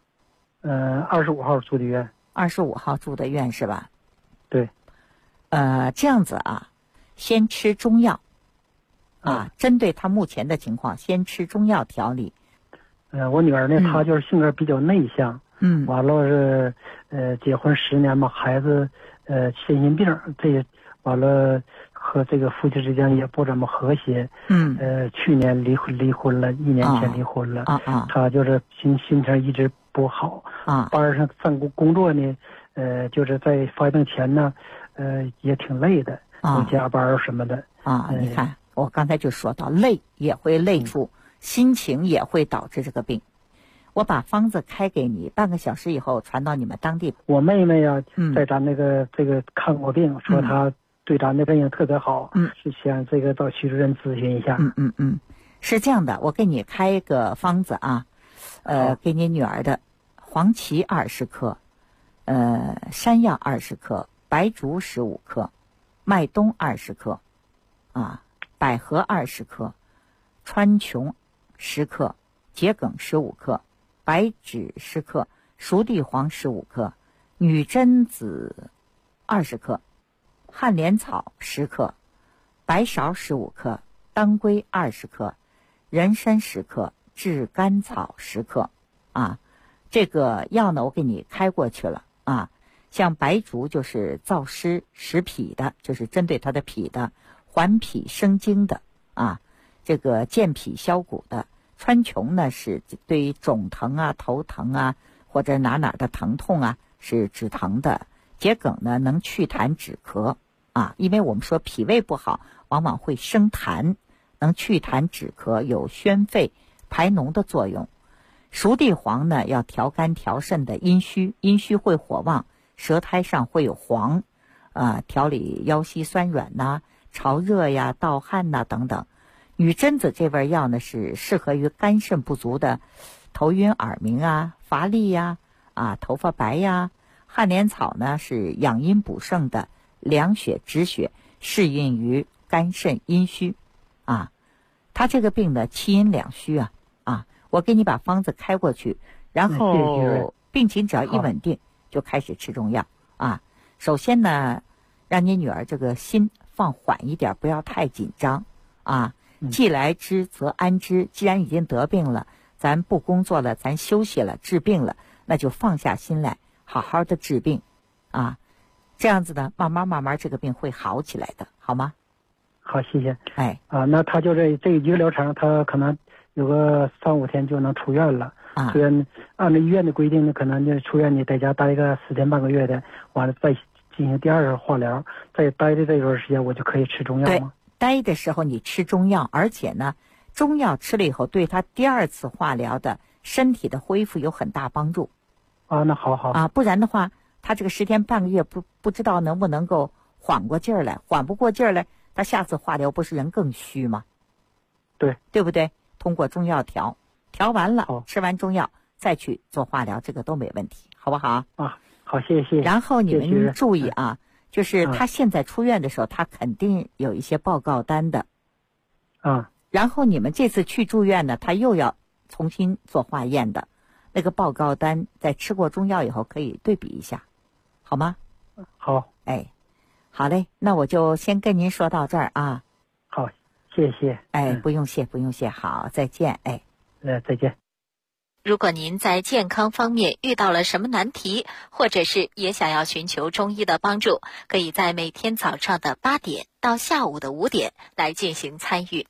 ？25号住的院。 25号住的院是吧？ 对。 这样子先吃中药针对她目前的情况，先吃中药调理。 我女儿呢，她就是性格比较内向。完了是结婚10年嘛，孩子心病，这完了和这个夫妻之间也不怎么和谐。去年离婚了，1年前离婚了。她就是心情一直不好。班上上工作呢，就是在发病前呢，也挺累的，有加班什么的。 你看我刚才就说到，累也会累出心情，也会导致这个病。我把方子开给你，半个小时以后传到你们当地。 我妹妹在咱这个看过病，说她对咱的病特别好。是想这个到徐主任咨询一下。 是这样的，我给你开一个方子给你女儿的黄芪20克，山药20克，白术15克，麦冬20克，百合20克，川穹10克，桔梗15克，白芷10克，熟地黄15克，女贞子20克，旱莲草10克，白芍15克，当归20克，人参10克，炙甘草10克。这个药呢我给你开过去了像白术就是燥湿实脾的，就是针对它的脾的，缓脾生津的这个健脾消谷的。川穹呢是对于肿疼头疼或者哪的疼痛是止疼的。桔梗呢能祛痰止咳因为我们说脾胃不好往往会生痰，能祛痰止咳，有宣肺排脓的作用。熟地黄呢要调肝调肾的阴虚会火旺，舌苔上会有黄调理腰膝酸软潮热盗汗等等。女贞子这味药呢是适合于肝肾不足的头晕耳鸣乏力头发白旱莲草呢是养阴补肾的，凉血止血，适应于肝肾阴虚他这个病的气阴两虚我给你把方子开过去，然后病情只要一稳定就开始吃中药首先呢让你女儿这个心放缓一点，不要太紧张既来之则安之，既然已经得病了，咱不工作了，咱休息了，治病了，那就放下心来好好的治病这样子呢慢慢这个病会好起来的，好吗？ 好，谢谢。那他就这一个疗程，他可能有个3-5天就能出院了。出院按照医院的规定呢，可能就出院你在家待个10天半个月的，完了再进行第2次化疗，再待的这段时间我就可以吃中药吗？ 待的时候你吃中药，而且呢，中药吃了以后对他第2次化疗的身体的恢复有很大帮助。 啊，那好好啊，不然的话，他这个10天半个月不知道能不能够缓过劲儿来，缓不过劲儿来，他下次化疗不是人更虚吗？ 对， 对不对？通过中药调完了，吃完中药再去做化疗，这个都没问题，好不好？ 啊，好，谢谢。 然后你们注意啊，就是他现在出院的时候，他肯定有一些报告单的。 啊。 然后你们这次去住院呢，他又要重新做化验的，那个报告单在吃过中药以后可以对比一下，好吗？ 好。 哎，好嘞，那我就先跟您说到这儿啊。 好，谢谢。 哎，不用谢，不用谢，好，再见。哎， 再见。 如果您在健康方面遇到了什么难题，或者是也想要寻求中医的帮助，可以在每天早上的8点到下午的5点来进行参与。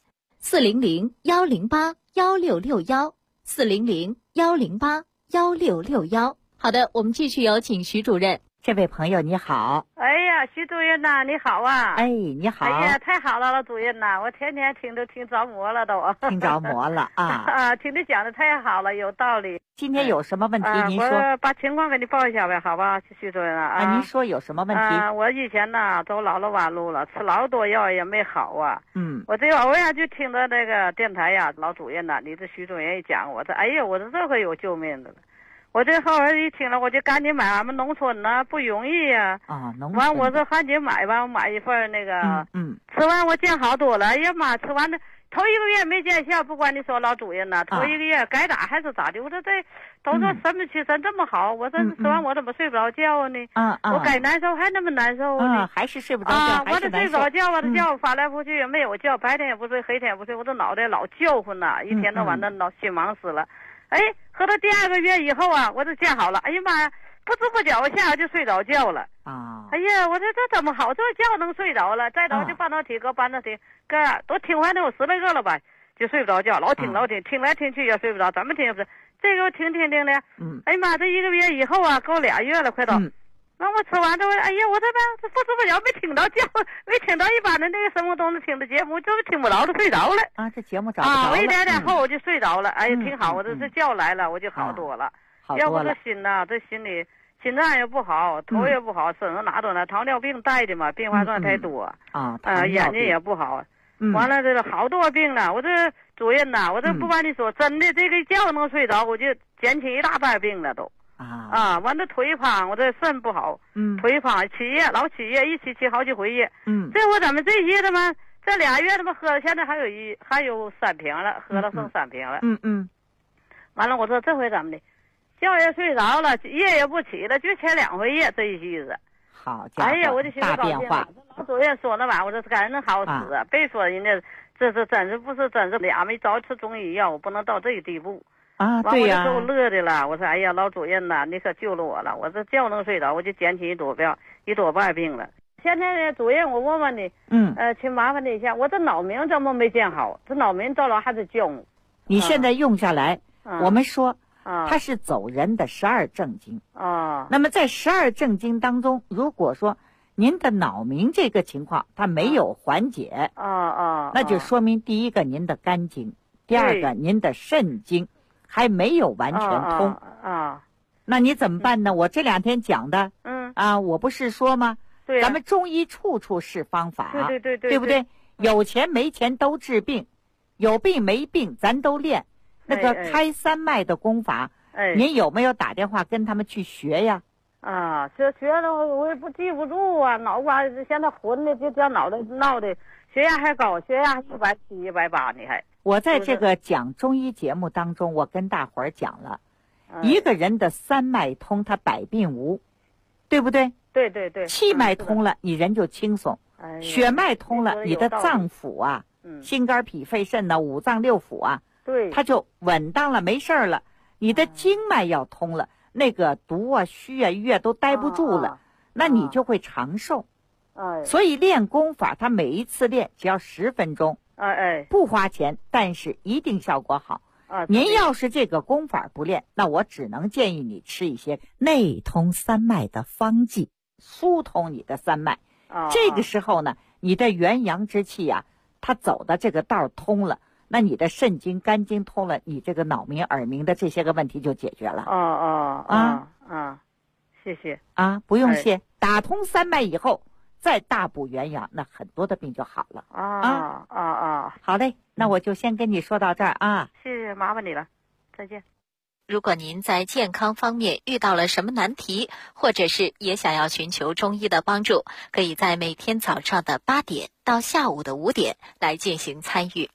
400-108-1661，400-108-1661。好的，我们继续有请徐主任。 这位朋友你好。 哎呀，徐主任呐，你好啊！ 哎，你好！ 哎呀，太好了，老主任呐，我天天听着魔了都。 听着魔了啊！ 啊，听你讲的太好了，有道理。 今天有什么问题？您说。 我把情况给你报一下呗，好吧，徐主任啊。 您说有什么问题？ 我以前呐走老了弯路了，吃老多药也没好啊。我这偶尔就听着那个电台呀，老主任呐，你这徐主任一讲，我这哎呀，我这回有救命的了。我这后来一听了，我就赶紧买，俺们农村呢不容易呀。 农村。 完，我这赶紧买吧，我买一份那个。吃完我见好多了，哎呀妈，吃完的头1个月没见效，不管你说老主任呐，头1个月该咋还是咋的。我说这都说神不去神这么好，我这吃完我怎么睡不着觉呢？我该难受还那么难受呢。 还是睡不着觉， 我这睡不着觉，我这觉翻来覆去也没有觉，白天也不睡，黑天也不睡，我这脑袋老叫唤呐，一天到晚的脑心忙死了。哎，喝到第2个月以后啊，我就见好了。哎呀妈呀，不知不觉我下午就睡着觉了。哎呀，我这怎么好？这觉能睡着了，再着就半导体搁半导体搁都听完了有10来个了吧，就睡不着觉，老听听来听去也睡不着，怎么听也不是。这个我听的。哎呀妈，这1个月以后啊，够2月了，快到。完我吃完之后，哎呀，我这不知不觉没听着觉，没听到一般的那个什么都能听的节目，就是听不着了，睡着了。 这节目找不着了。 我一点后我就睡着了。哎呀，挺好，我这觉来了，我就好多了。要不这心呐，这心里心脏也不好，头也不好，身上哪都难，糖尿病带的嘛，变化状态多。眼睛也不好。完了这个好多病了，我这主任呐，我这不瞒你说，真的这个觉能睡着，我就减轻一大半病了都。完了腿胖，我这肾不好，腿胖起夜老起夜，一起好几回夜。这我怎么这些他妈这2月他妈喝了，现在还有3瓶了，喝了剩3瓶了。完了我说这回怎么的，觉也睡着了，夜也不起了，就前2回夜这一夕子。 好家伙， 哎呀，我就心里高兴了。老主任说那玩意儿，我这感人好使啊！别说人家这真是不是真是俩没早吃中医药，我不能到这个地步。 对呀。 完我就够乐的了。我说哎呀，老主任呐，你可救了我了！我这觉能睡着，我就减轻一多半病了。现在呢，主任，我问问你，请麻烦你一下，我这脑鸣怎么没见好？这脑鸣到了还是叫我。 你现在用下来，我们说。它是走人的12正经。那么在12正经当中，如果说您的脑鸣这个情况它没有缓解，那就说明第一个您的肝经，第2个您的肾经还没有完全通。那你怎么办呢？我这2天讲的，我不是说吗？ 对， 咱们中医处处是方法， 对不对？有钱没钱都治病，有病没病咱都练。那个开3脉的功法，您有没有打电话跟他们去学呀？ 学的我也不记不住啊，脑瓜现在混的就叫脑袋闹的，血压还高，血压170、180呢还。 我在这个讲中医节目当中，我跟大伙儿讲了，一个人的3脉通，他百病无，对不对？ 对。 气脉通了，你人就轻松；血脉通了，你的脏腑啊，心肝脾肺肾呢，5脏6腑啊。它就稳当了，没事了。你的经脉要通了，那个毒啊、虚啊、瘀啊都待不住了，那你就会长寿。所以练功法，它每一次练只要10分钟，不花钱，但是一定效果好。您要是这个功法不练，那我只能建议你吃一些内通3脉的方剂，疏通你的3脉。这个时候呢，你的元阳之气啊， 它走的这个道通了，那你的肾经、肝经通了，你这个脑鸣、耳鸣的这些个问题就解决了。 谢谢啊，不用谢。打通三脉以后，再大补元阳，那很多的病就好了。好嘞，那我就先跟你说到这儿啊。 谢谢，麻烦你了，再见。 如果您在健康方面遇到了什么难题，或者是也想要寻求中医的帮助，可以在每天早上的8点到下午的5点来进行参与。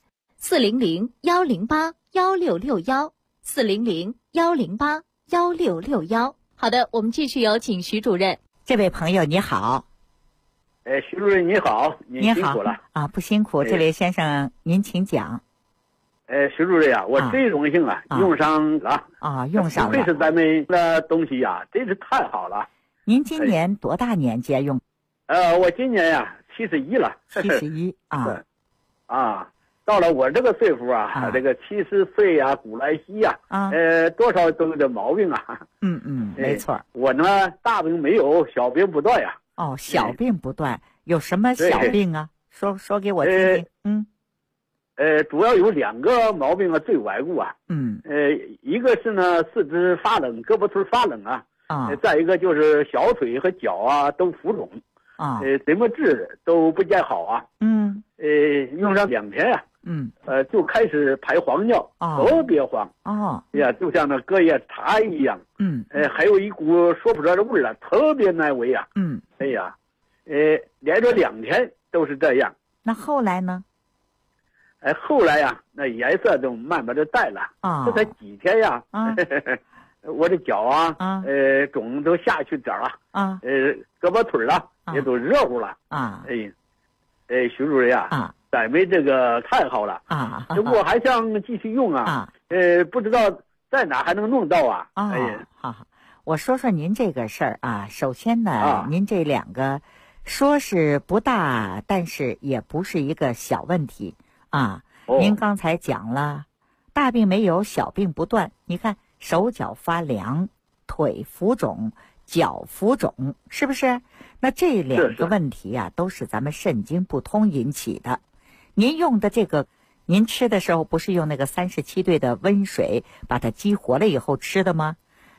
400-108-1661，400-108-1661。好的，我们继续有请徐主任。 这位朋友你好。 徐主任你好，您辛苦了啊，不辛苦。这位先生您请讲。 徐主任啊，我最荣幸用上了用上了， 不愧是咱们的东西呀，真是太好了。 您今年多大年纪啊？用？ 我今年呀71了。 71啊。 到了我这个岁数这个70岁呀，古来稀呀，多少都有点毛病啊。 没错。 我呢，大病没有，小病不断呀。 小病不断，有什么小病啊？说给我听听。 主要有2个毛病最顽固啊。一个是呢四肢发冷，胳膊腿发冷再一个就是小腿和脚都浮肿怎么治都不见好啊。用上2天呀。就开始排黄尿，特别黄。就像那隔夜茶一样。还有一股说不出来的味儿特别难闻呀。连着2天都是这样。 那后来呢？ 后来呀，那颜色都慢慢的淡了。这才几天呀，我的脚肿都下去点了。胳膊腿也都热乎了。徐主任咱们这个太好了我还想继续用不知道在哪还能弄到好，我说说您这个事儿首先呢，您这2个说是不大，但是也不是一个小问题您刚才讲了，大病没有，小病不断。你看手脚发凉，腿浮肿，脚浮肿，是不是？那这2个问题都是咱们肾经不通引起的。您用的这个，您吃的时候不是用那个37度的温水把它激活了以后吃的吗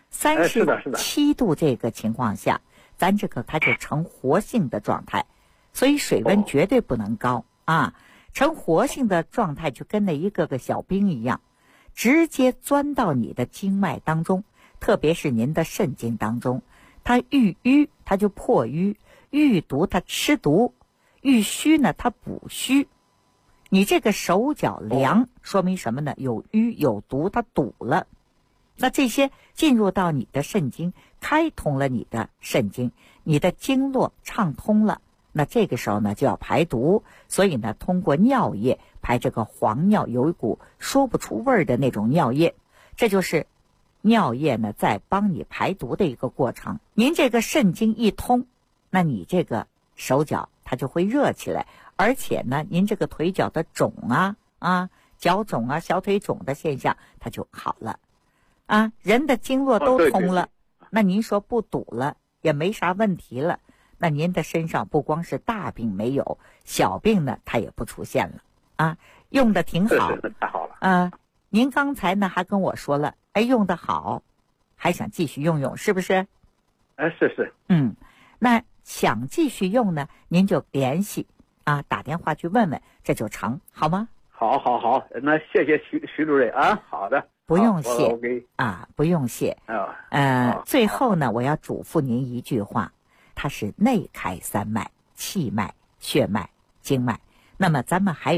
？37度这个情况下，咱这个它就成活性的状态，所以水温绝对不能高成活性的状态就跟那一个个小冰一样，直接钻到你的经脉当中，特别是您的肾经当中。它遇瘀它就破瘀，遇毒它吃毒，遇虚呢它补虚。你这个手脚凉说明什么呢？有瘀有毒，它堵了。那这些进入到你的肾经，开通了你的肾经，你的经络畅通了，那这个时候呢就要排毒，所以呢通过尿液排这个黄尿，有一股说不出味儿的那种尿液，这就是尿液呢在帮你排毒的一个过程。您这个肾经一通，那你这个手脚它就会热起来，而且呢您这个腿脚的肿脚肿小腿肿的现象它就好了人的经络都通了，那您说不堵了也没啥问题了，那您的身上不光是大病没有，小病呢它也不出现了用的挺好。 太好了您刚才呢还跟我说了用的好，还想继续用是不是？ 是那想继续用呢，您就联系打电话去问问，这就成，好吗？ 好，那谢谢徐主任好的。 不用谢不用谢。最后呢，我要嘱咐您一句话，它是内开3脉：气脉、血脉、经脉。那么咱们还有